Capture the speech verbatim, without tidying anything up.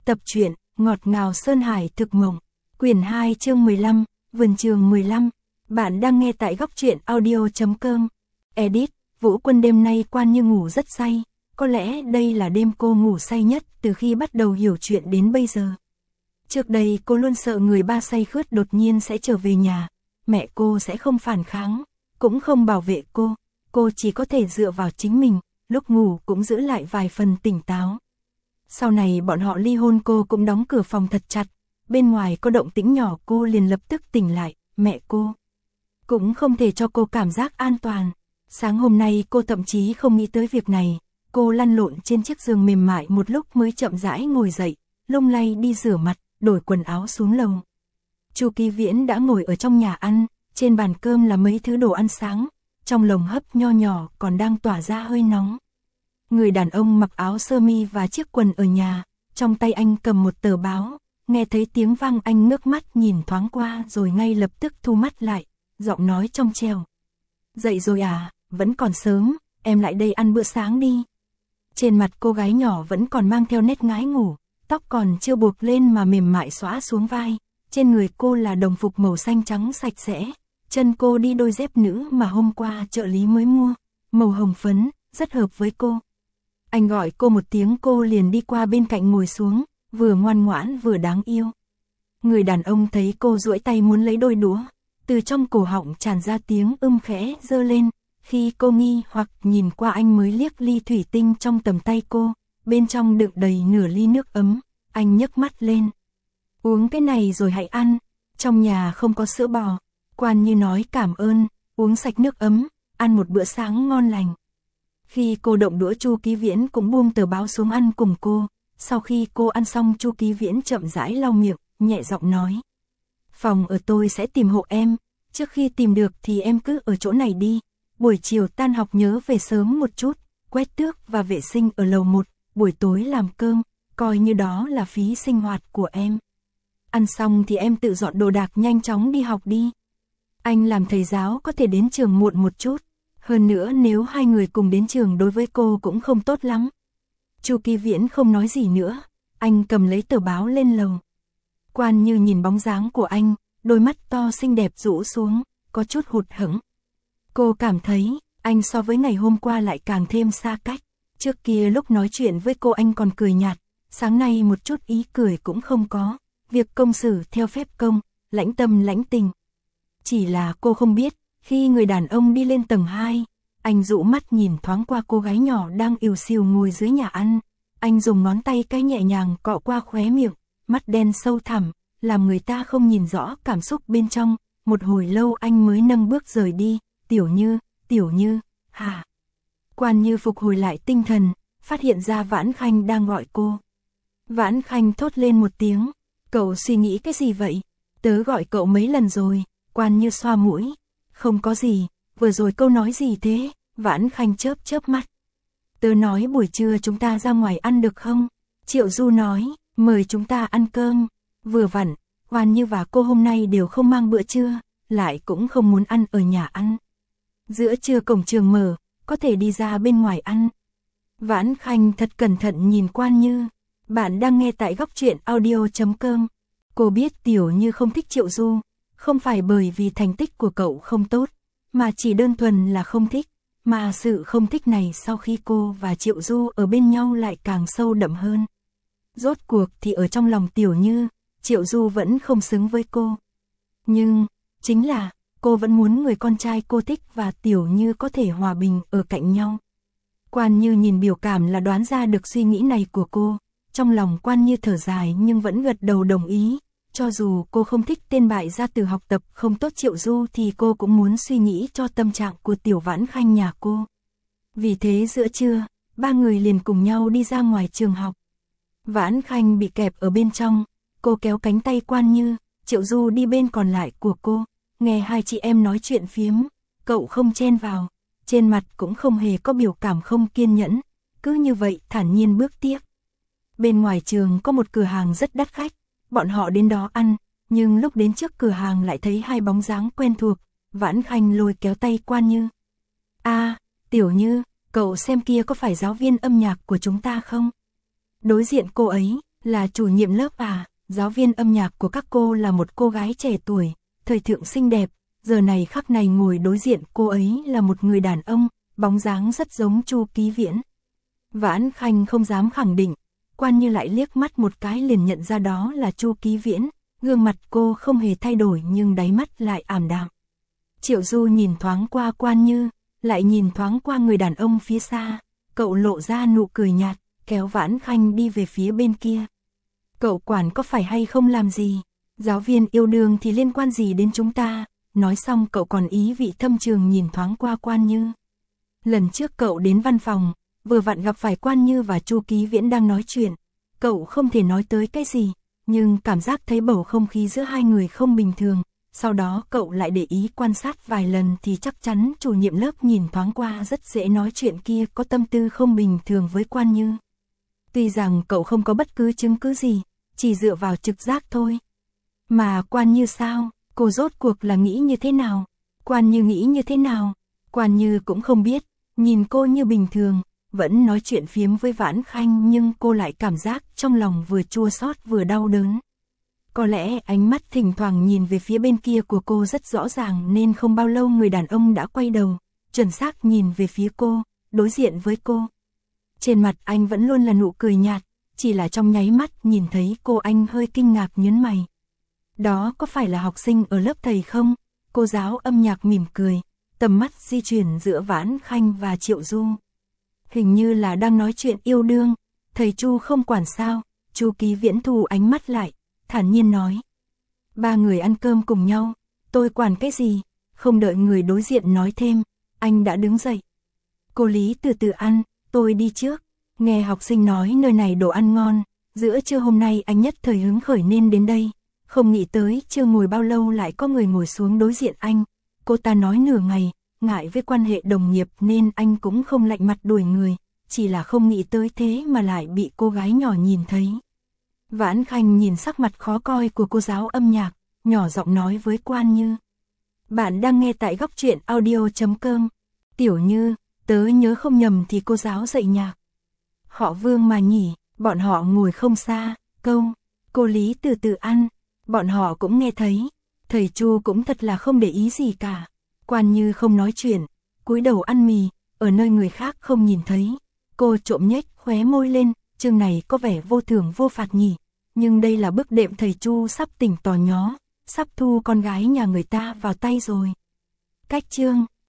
Tập truyện, ngọt ngào Sơn Hải thực mộng. Quyển hai chương mười lăm, vườn trường mười lăm. Bạn đang nghe tại góc truyện audio.com. Edit, Vũ Quân đêm nay Quan Như ngủ rất say. Có lẽ đây là đêm cô ngủ say nhất từ khi bắt đầu hiểu chuyện đến bây giờ. Trước đây cô luôn sợ người ba say khướt đột nhiên sẽ trở về nhà. Mẹ cô sẽ không phản kháng, cũng không bảo vệ cô. Cô chỉ có thể dựa vào chính mình, lúc ngủ cũng giữ lại vài phần tỉnh táo. Sau này bọn họ ly hôn, cô cũng đóng cửa phòng thật chặt. Bên ngoài có động tĩnh nhỏ cô liền lập tức tỉnh lại. Mẹ cô cũng không thể cho cô cảm giác an toàn. Sáng hôm nay cô thậm chí không nghĩ tới việc này. Cô lăn lộn trên chiếc giường mềm mại một lúc mới chậm rãi ngồi dậy, lung lay đi rửa mặt, đổi quần áo xuống lầu. Chu Kỳ Viễn đã ngồi ở trong nhà ăn, trên bàn cơm là mấy thứ đồ ăn sáng, trong lồng hấp nho nhỏ còn đang tỏa ra hơi nóng. Người đàn ông mặc áo sơ mi và chiếc quần ở nhà, trong tay anh cầm một tờ báo, nghe thấy tiếng vang anh ngước mắt nhìn thoáng qua rồi ngay lập tức thu mắt lại, giọng nói trong trẻo. Dậy rồi à, vẫn còn sớm, em lại đây ăn bữa sáng đi. Trên mặt cô gái nhỏ vẫn còn mang theo nét ngái ngủ, tóc còn chưa buộc lên mà mềm mại xõa xuống vai, trên người cô là đồng phục màu xanh trắng sạch sẽ, chân cô đi đôi dép nữ mà hôm qua trợ lý mới mua, màu hồng phấn, rất hợp với cô. Anh gọi cô một tiếng cô liền đi qua bên cạnh ngồi xuống, vừa ngoan ngoãn vừa đáng yêu. Người đàn ông thấy cô duỗi tay muốn lấy đôi đũa, từ trong cổ họng tràn ra tiếng ưm khẽ giơ lên, khi cô nghi hoặc nhìn qua anh mới liếc ly thủy tinh trong tầm tay cô, bên trong đựng đầy nửa ly nước ấm, anh nhấc mắt lên. Uống cái này rồi hãy ăn, trong nhà không có sữa bò. Quan Như nói cảm ơn, uống sạch nước ấm, ăn một bữa sáng ngon lành. Khi cô động đũa, Chu Kỳ Viễn cũng buông tờ báo xuống ăn cùng cô. Sau khi cô ăn xong, Chu Kỳ Viễn chậm rãi lau miệng, nhẹ giọng nói. Phòng ở tôi sẽ tìm hộ em, trước khi tìm được thì em cứ ở chỗ này đi. Buổi chiều tan học nhớ về sớm một chút, quét tước và vệ sinh ở lầu một, buổi tối làm cơm, coi như đó là phí sinh hoạt của em. Ăn xong thì em tự dọn đồ đạc nhanh chóng đi học đi. Anh làm thầy giáo có thể đến trường muộn một chút. Hơn nữa nếu hai người cùng đến trường đối với cô cũng không tốt lắm. Chu Kỳ Viễn không nói gì nữa, anh cầm lấy tờ báo lên lầu. Quan Như nhìn bóng dáng của anh, đôi mắt to xinh đẹp rũ xuống, có chút hụt hẫng. Cô cảm thấy, anh so với ngày hôm qua lại càng thêm xa cách. Trước kia lúc nói chuyện với cô anh còn cười nhạt, sáng nay một chút ý cười cũng không có. Việc công xử theo phép công, lãnh tâm lãnh tình. Chỉ là cô không biết, khi người đàn ông đi lên tầng hai, anh dụ mắt nhìn thoáng qua cô gái nhỏ đang ỉu xìu ngồi dưới nhà ăn. Anh dùng ngón tay cái nhẹ nhàng cọ qua khóe miệng, mắt đen sâu thẳm, làm người ta không nhìn rõ cảm xúc bên trong. Một hồi lâu anh mới nâng bước rời đi. Tiểu Như, Tiểu Như, hả? Quan Như phục hồi lại tinh thần, phát hiện ra Vãn Khanh đang gọi cô. Vãn Khanh thốt lên một tiếng. Cậu suy nghĩ cái gì vậy? Tớ gọi cậu mấy lần rồi. Quan Như xoa mũi. Không có gì, vừa rồi câu nói gì thế? Vãn Khanh chớp chớp mắt. Tớ nói buổi trưa chúng ta ra ngoài ăn được không? Triệu Du nói, mời chúng ta ăn cơm. Vừa vặn, Quan Như và cô hôm nay đều không mang bữa trưa, lại cũng không muốn ăn ở nhà ăn. Giữa trưa cổng trường mở, có thể đi ra bên ngoài ăn. Vãn Khanh thật cẩn thận nhìn Quan Như. Bạn đang nghe tại góc truyện audio.com. Cô biết Tiểu Như không thích Triệu Du, không phải bởi vì thành tích của cậu không tốt, mà chỉ đơn thuần là không thích, mà sự không thích này sau khi cô và Triệu Du ở bên nhau lại càng sâu đậm hơn. Rốt cuộc thì ở trong lòng Tiểu Như, Triệu Du vẫn không xứng với cô. Nhưng, chính là, cô vẫn muốn người con trai cô thích và Tiểu Như có thể hòa bình ở cạnh nhau. Quan Như nhìn biểu cảm là đoán ra được suy nghĩ này của cô. Trong lòng Quan Như thở dài nhưng vẫn gật đầu đồng ý. Cho dù cô không thích tên bại gia từ học tập không tốt Triệu Du thì cô cũng muốn suy nghĩ cho tâm trạng của Tiểu Vãn Khanh nhà cô. Vì thế giữa trưa, ba người liền cùng nhau đi ra ngoài trường học. Vãn Khanh bị kẹp ở bên trong, cô kéo cánh tay Quan Như, Triệu Du đi bên còn lại của cô. Nghe hai chị em nói chuyện phiếm, cậu không chen vào, trên mặt cũng không hề có biểu cảm không kiên nhẫn, cứ như vậy thản nhiên bước tiếp. Bên ngoài trường có một cửa hàng rất đắt khách, bọn họ đến đó ăn, nhưng lúc đến trước cửa hàng lại thấy hai bóng dáng quen thuộc. Vãn Khanh lôi kéo tay Quan Như. A, Tiểu Như, cậu xem kia có phải giáo viên âm nhạc của chúng ta không? Đối diện cô ấy Là chủ nhiệm lớp à? Giáo viên âm nhạc của các cô là một cô gái trẻ tuổi, thời thượng xinh đẹp, giờ này khắc này ngồi đối diện cô ấy là một người đàn ông, bóng dáng rất giống Chu Ký Viễn. Vãn Khanh không dám khẳng định, Quan Như lại liếc mắt một cái liền nhận ra đó là Chu Ký Viễn, gương mặt cô không hề thay đổi nhưng đáy mắt lại ảm đạm. Triệu Du nhìn thoáng qua Quan Như, lại nhìn thoáng qua người đàn ông phía xa, cậu lộ ra nụ cười nhạt, kéo Vãn Khanh đi về phía bên kia. Cậu quản có phải hay không làm gì, giáo viên yêu đương thì liên quan gì đến chúng ta, nói xong cậu còn ý vị thâm trường nhìn thoáng qua Quan Như. Lần trước cậu đến văn phòng, vừa vặn gặp phải Quan Như và Chu Ký Viễn đang nói chuyện, cậu không thể nói tới cái gì, nhưng cảm giác thấy bầu không khí giữa hai người không bình thường, sau đó cậu lại để ý quan sát vài lần thì chắc chắn chủ nhiệm lớp nhìn thoáng qua rất dễ nói chuyện kia có tâm tư không bình thường với Quan Như. Tuy rằng cậu không có bất cứ chứng cứ gì, chỉ dựa vào trực giác thôi. Mà Quan Như sao, cô rốt cuộc là nghĩ như thế nào? Quan Như nghĩ như thế nào? Quan Như cũng không biết, nhìn cô như bình thường, vẫn nói chuyện phiếm với Vãn Khanh nhưng cô lại cảm giác trong lòng vừa chua xót vừa đau đớn. Có lẽ ánh mắt thỉnh thoảng nhìn về phía bên kia của cô rất rõ ràng nên không bao lâu người đàn ông đã quay đầu, chuẩn xác nhìn về phía cô, đối diện với cô. Trên mặt anh vẫn luôn là nụ cười nhạt, chỉ là trong nháy mắt nhìn thấy cô anh hơi kinh ngạc nhướng mày. Đó có phải là học sinh ở lớp thầy không? Cô giáo âm nhạc mỉm cười, tầm mắt di chuyển giữa Vãn Khanh và Triệu Du. Hình như là đang nói chuyện yêu đương, thầy Chu không quản sao? Chu Ký Viễn thu ánh mắt lại, thản nhiên nói. Ba người ăn cơm cùng nhau, tôi quản cái gì? Không đợi người đối diện nói thêm, anh đã đứng dậy. Cô Lý từ từ ăn, tôi đi trước. Nghe học sinh nói nơi này đồ ăn ngon, giữa trưa hôm nay anh nhất thời hứng khởi nên đến đây. Không nghĩ tới chưa ngồi bao lâu lại có người ngồi xuống đối diện anh. Cô ta nói nửa ngày, ngại với quan hệ đồng nghiệp nên anh cũng không lạnh mặt đuổi người, chỉ là không nghĩ tới thế mà lại bị cô gái nhỏ nhìn thấy. Vãn Khanh nhìn sắc mặt khó coi của cô giáo âm nhạc, nhỏ giọng nói với Quan Như. Bạn đang nghe tại góc truyện audio chấm com. Tiểu Như, tớ nhớ không nhầm thì cô giáo dạy nhạc. Họ Vương mà nhỉ, bọn họ ngồi không xa, câu, cô Lý từ từ ăn, bọn họ cũng nghe thấy. Thầy Chu cũng thật là không để ý gì cả. Quan Như không nói chuyện, cúi đầu ăn mì, ở nơi người khác không nhìn thấy. Cô trộm nhếch khóe môi lên, chương này có vẻ vô thưởng vô phạt nhỉ. Nhưng đây là bước đệm thầy Chu sắp tỉnh tò nhó, sắp thu con gái nhà người ta vào tay rồi. Cách chương